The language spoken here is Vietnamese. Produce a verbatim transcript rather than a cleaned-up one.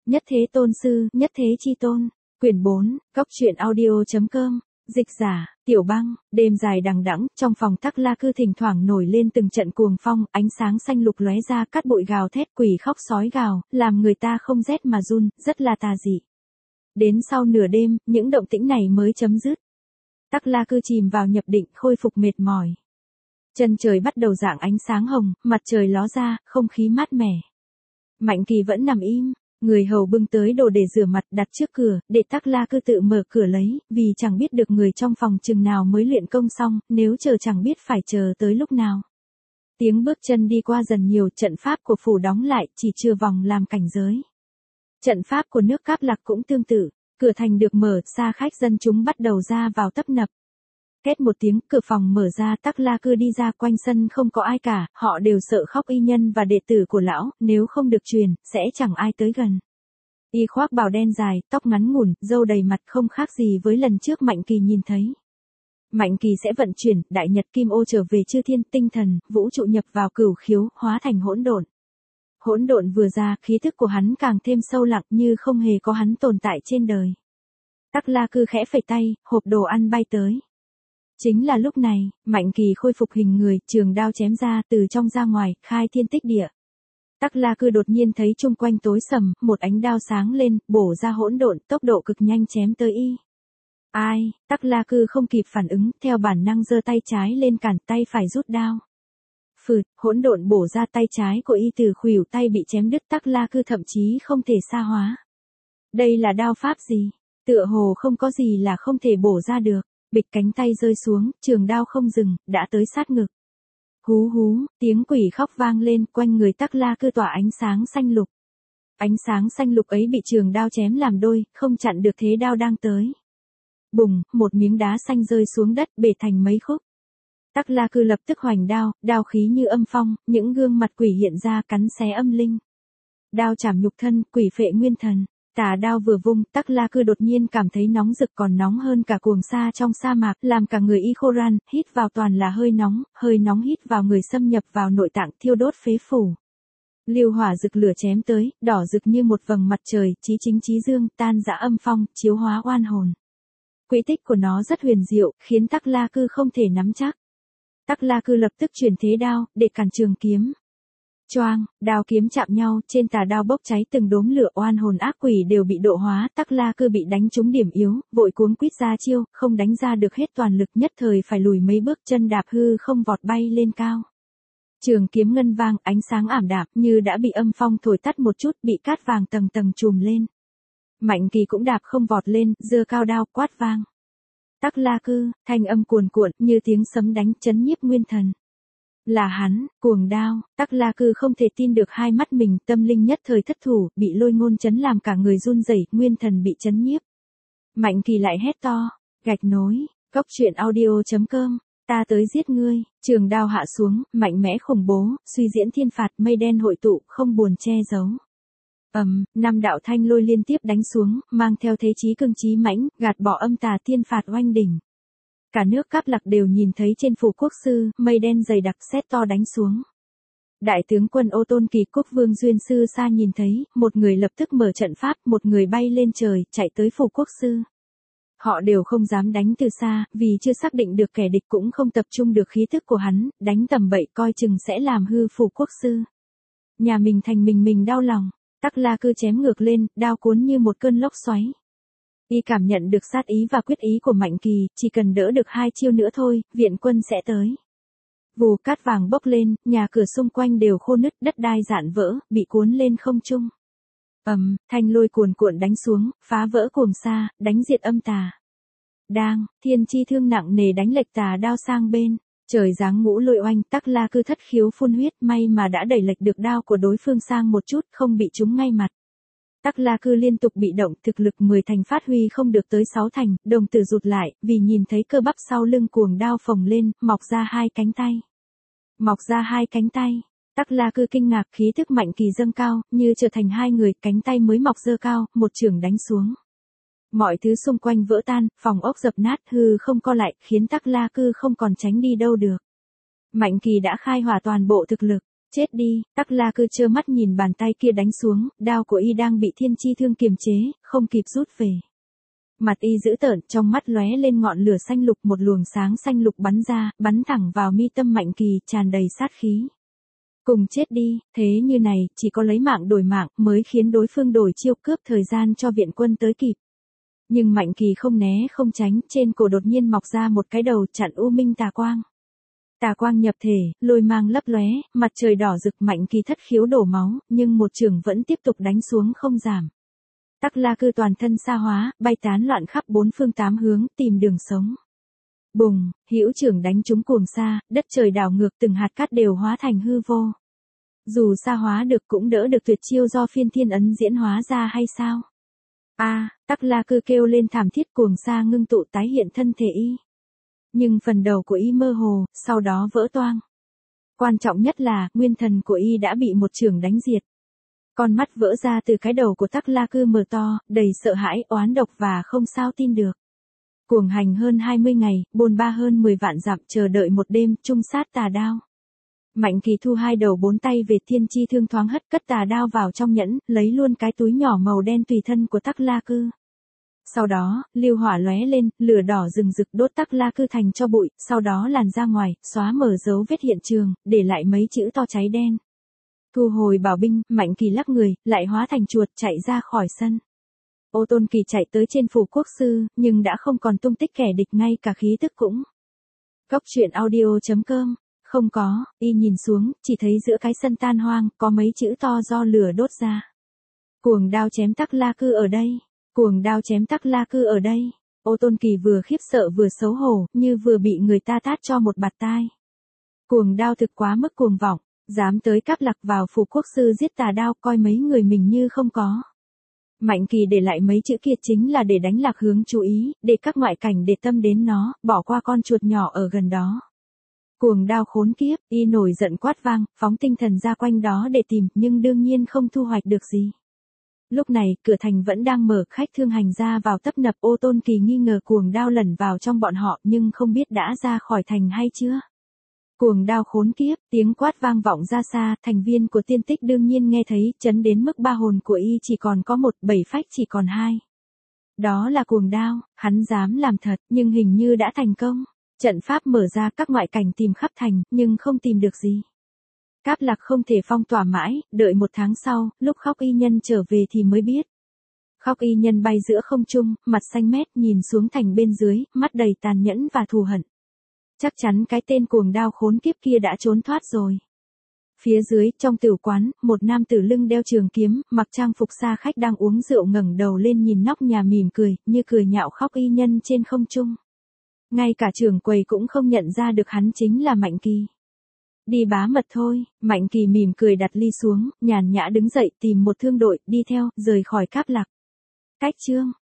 Nhất thế tôn sư, nhất thế chi tôn. Quyển bốn, Cốc truyện audio.com. Dịch giả, Tiểu Băng. Đêm dài đằng đẵng, trong phòng Tắc La Cư thỉnh thoảng nổi lên từng trận cuồng phong, ánh sáng xanh lục lóe ra, cát bụi gào thét, quỷ khóc sói gào, làm người ta không rét mà run, rất là tà dị. Đến sau nửa đêm, những động tĩnh này mới chấm dứt. Tắc La Cư chìm vào nhập định, khôi phục mệt mỏi. Chân trời bắt đầu rạng ánh sáng hồng, mặt trời ló ra, không khí mát mẻ. Mạnh Kỳ vẫn nằm im, người hầu bưng tới đồ để rửa mặt đặt trước cửa, để Tắc La Cư tự mở cửa lấy, vì chẳng biết được người trong phòng chừng nào mới luyện công xong, nếu chờ chẳng biết phải chờ tới lúc nào. Tiếng bước chân đi qua dần nhiều, trận pháp của phủ đóng lại, chỉ chưa vòng làm cảnh giới. Trận pháp của nước Cáp Lạc cũng tương tự, cửa thành được mở, xa khách dân chúng bắt đầu ra vào tấp nập. Két một tiếng, cửa phòng mở ra, Tắc La Cư đi ra, quanh sân không có ai cả, họ đều sợ khóc y nhân và đệ tử của lão, nếu không được truyền, sẽ chẳng ai tới gần. Y khoác bào đen dài, tóc ngắn ngủn, râu đầy mặt không khác gì với lần trước Mạnh Kỳ nhìn thấy. Mạnh Kỳ sẽ vận chuyển, đại nhật kim ô trở về chư thiên, tinh thần, vũ trụ nhập vào cửu khiếu, hóa thành hỗn độn. Hỗn độn vừa ra, khí thức của hắn càng thêm sâu lặng như không hề có hắn tồn tại trên đời. Tắc La Cư khẽ phẩy tay, hộp đồ ăn bay tới. Chính là lúc này, Mạnh Kỳ khôi phục hình người, trường đao chém ra, từ trong ra ngoài, khai thiên tích địa. Tắc La Cư đột nhiên thấy chung quanh tối sầm, một ánh đao sáng lên, bổ ra hỗn độn, tốc độ cực nhanh chém tới y. Ai, Tắc La Cư không kịp phản ứng, theo bản năng giơ tay trái lên cản, tay phải rút đao. Phượt, hỗn độn bổ ra, tay trái của y từ khuỷu tay bị chém đứt, Tắc La Cư thậm chí không thể xa hóa. Đây là đao pháp gì? Tựa hồ không có gì là không thể bổ ra được. Bịch, cánh tay rơi xuống, trường đao không dừng, đã tới sát ngực. Hú hú, tiếng quỷ khóc vang lên, quanh người Tắc La Cư tỏa ánh sáng xanh lục. Ánh sáng xanh lục ấy bị trường đao chém làm đôi, không chặn được thế đao đang tới. Bùng, một miếng đá xanh rơi xuống đất, bể thành mấy khúc. Tắc La Cư lập tức hoành đao, đao khí như âm phong, những gương mặt quỷ hiện ra cắn xé âm linh. Đao chảm nhục thân, quỷ phệ nguyên thần. Tà đao vừa vung, Tắc La Cư đột nhiên cảm thấy nóng rực, còn nóng hơn cả cuồng sa trong sa mạc, làm cả người y khô ran, hít vào toàn là hơi nóng, hơi nóng hít vào người xâm nhập vào nội tạng, thiêu đốt phế phủ. Liêu hỏa rực lửa chém tới, đỏ rực như một vầng mặt trời, chí chính chí dương, tan rã âm phong, chiếu hóa oan hồn. Quỹ tích của nó rất huyền diệu, khiến Tắc La Cư không thể nắm chắc. Tắc La Cư lập tức chuyển thế đao, để cản trường kiếm. Choang, đao kiếm chạm nhau, trên tà đao bốc cháy từng đốm lửa, oan hồn ác quỷ đều bị độ hóa, Tắc La Cư bị đánh trúng điểm yếu, vội cuống quýt ra chiêu, không đánh ra được hết toàn lực, nhất thời phải lùi mấy bước, chân đạp hư không vọt bay lên cao. Trường kiếm ngân vang, ánh sáng ảm đạm, như đã bị âm phong thổi tắt một chút, bị cát vàng tầng tầng trùm lên. Mạnh Kỳ cũng đạp không vọt lên, giơ cao đao, quát vang. Tắc La Cư, thanh âm cuồn cuộn, như tiếng sấm đánh, chấn nhiếp nguyên thần. Là hắn, cuồng đao, Tắc La Cư không thể tin được hai mắt mình, tâm linh nhất thời thất thủ, bị lôi ngôn chấn làm cả người run rẩy, nguyên thần bị chấn nhiếp. Mạnh Kỳ lại hét to, gạch nối, Cốc truyện audio.com, ta tới giết ngươi, trường đao hạ xuống, mạnh mẽ khủng bố, suy diễn thiên phạt, mây đen hội tụ, không buồn che giấu. Ầm, um, năm đạo thanh lôi liên tiếp đánh xuống, mang theo thế chí cương chí mãnh, gạt bỏ âm tà thiên phạt oanh đỉnh. Cả nước Cáp Lạc đều nhìn thấy trên phủ quốc sư, mây đen dày đặc sét to đánh xuống. Đại tướng quân Ô Tôn Kỳ Quốc Vương Duyên Sư Sa nhìn thấy, một người lập tức mở trận pháp, một người bay lên trời, chạy tới phủ quốc sư. Họ đều không dám đánh từ xa, vì chưa xác định được kẻ địch, cũng không tập trung được khí thức của hắn, đánh tầm bậy coi chừng sẽ làm hư phủ quốc sư. Nhà mình thành mình mình đau lòng, Tắc La Cư chém ngược lên, đao cuốn như một cơn lốc xoáy. Y cảm nhận được sát ý và quyết ý của Mạnh Kỳ, chỉ cần đỡ được hai chiêu nữa thôi, viện quân sẽ tới. Vù, cát vàng bốc lên, nhà cửa xung quanh đều khô nứt, đất đai rạn vỡ, bị cuốn lên không trung. Ầm, um, thanh lôi cuồn cuộn đánh xuống, phá vỡ cuồng sa, đánh diệt âm tà. Đang, thiên chi thương nặng nề đánh lệch tà đao sang bên. Trời giáng ngũ lôi oanh, Tắc La Cư thất khiếu phun huyết, may mà đã đẩy lệch được đao của đối phương sang một chút, không bị trúng ngay mặt. Tắc La Cư liên tục bị động, thực lực mười thành phát huy không được tới sáu thành, đồng tử rụt lại, vì nhìn thấy cơ bắp sau lưng cuồng đao phồng lên, mọc ra hai cánh tay. Mọc ra hai cánh tay. Tắc La Cư kinh ngạc, khí thức Mạnh Kỳ dâng cao, như trở thành hai người, cánh tay mới mọc dơ cao, một chưởng đánh xuống. Mọi thứ xung quanh vỡ tan, phòng ốc dập nát, hư không co lại, khiến Tắc La Cư không còn tránh đi đâu được. Mạnh Kỳ đã khai hỏa toàn bộ thực lực. Chết đi, Tắc La Cư trơ mắt nhìn bàn tay kia đánh xuống, đao của y đang bị Thiên Chi Thương kiềm chế, không kịp rút về. Mặt y dữ tợn, trong mắt lóe lên ngọn lửa xanh lục, một luồng sáng xanh lục bắn ra, bắn thẳng vào mi tâm Mạnh Kỳ, tràn đầy sát khí. Cùng chết đi, thế như này, chỉ có lấy mạng đổi mạng, mới khiến đối phương đổi chiêu, cướp thời gian cho viện quân tới kịp. Nhưng Mạnh Kỳ không né không tránh, trên cổ đột nhiên mọc ra một cái đầu chặn u minh tà quang. Tà quang nhập thể, lôi mang lấp lóe, mặt trời đỏ rực, Mạnh Kỳ thất khiếu đổ máu, nhưng một trường vẫn tiếp tục đánh xuống không giảm. Tắc La Cư toàn thân sa hóa, bay tán loạn khắp bốn phương tám hướng, tìm đường sống. Bùng, hữu trưởng đánh trúng cuồng sa, đất trời đảo ngược, từng hạt cát đều hóa thành hư vô. Dù sa hóa được cũng đỡ được tuyệt chiêu do phiên thiên ấn diễn hóa ra hay sao? A, à, Tắc La Cư kêu lên thảm thiết, cuồng sa ngưng tụ tái hiện thân thể y. Nhưng phần đầu của y mơ hồ, sau đó vỡ toang. Quan trọng nhất là, nguyên thần của y đã bị một chưởng đánh diệt. Con mắt vỡ ra từ cái đầu của Tắc La Cư mở to, đầy sợ hãi, oán độc và không sao tin được. Cuồng hành hơn hai mươi ngày, bôn ba hơn mười vạn dặm, chờ đợi một đêm, chung sát tà đao. Mạnh Kỳ thu hai đầu bốn tay về, Thiên Chi Thương thoáng hất cất tà đao vào trong nhẫn, lấy luôn cái túi nhỏ màu đen tùy thân của Tắc La Cư. Sau đó, lưu hỏa lóe lên, lửa đỏ rừng rực đốt Tắc La Cư thành cho bụi, sau đó làn ra ngoài, xóa mở dấu vết hiện trường, để lại mấy chữ to cháy đen. Thu hồi bảo binh, Mạnh Kỳ lắc người, lại hóa thành chuột chạy ra khỏi sân. Ô Tôn Kỳ chạy tới trên phủ quốc sư, nhưng đã không còn tung tích kẻ địch, ngay cả khí tức cũng. Góc truyện audio chấm com, không có, y nhìn xuống, chỉ thấy giữa cái sân tan hoang, có mấy chữ to do lửa đốt ra. Cuồng đao chém Tắc La Cư ở đây, cuồng đao chém Tắc La Cư ở đây. Ô Tôn Kỳ vừa khiếp sợ vừa xấu hổ, như vừa bị người ta tát cho một bạt tai. Cuồng đao thực quá mức cuồng vọng, dám tới cáp lạc vào phủ quốc sư giết tà đao, coi mấy người mình như không có. Mạnh Kỳ để lại mấy chữ kia chính là để đánh lạc hướng chú ý, để các ngoại cảnh để tâm đến nó, bỏ qua con chuột nhỏ ở gần đó. Cuồng đao khốn kiếp, y nổi giận quát vang, phóng tinh thần ra quanh đó để tìm, nhưng đương nhiên không thu hoạch được gì. Lúc này, cửa thành vẫn đang mở, khách thương hành ra vào tấp nập. Ô Tôn Kỳ nghi ngờ cuồng đao lẩn vào trong bọn họ, nhưng không biết đã ra khỏi thành hay chưa. Cuồng đao khốn kiếp, tiếng quát vang vọng ra xa, thành viên của tiên tích đương nhiên nghe thấy, chấn đến mức ba hồn của y chỉ còn có một, bảy phách chỉ còn hai. Đó là cuồng đao, hắn dám làm thật, nhưng hình như đã thành công. Trận pháp mở ra, các ngoại cảnh tìm khắp thành, nhưng không tìm được gì. Cáp lạc không thể phong tỏa mãi, đợi một tháng sau, lúc Khóc Y Nhân trở về thì mới biết. Khóc Y Nhân bay giữa không trung, mặt xanh mét, nhìn xuống thành bên dưới, mắt đầy tàn nhẫn và thù hận. Chắc chắn cái tên cuồng đao khốn kiếp kia đã trốn thoát rồi. Phía dưới, trong tửu quán, một nam tử lưng đeo trường kiếm, mặc trang phục xa khách đang uống rượu ngẩng đầu lên nhìn nóc nhà mỉm cười, như cười nhạo Khóc Y Nhân trên không trung. Ngay cả trưởng quầy cũng không nhận ra được hắn chính là Mạnh Kỳ. Đi bá mật thôi, Mạnh Kỳ mỉm cười đặt ly xuống, nhàn nhã đứng dậy tìm một thương đội, đi theo, rời khỏi cáp lạc. Cách chương.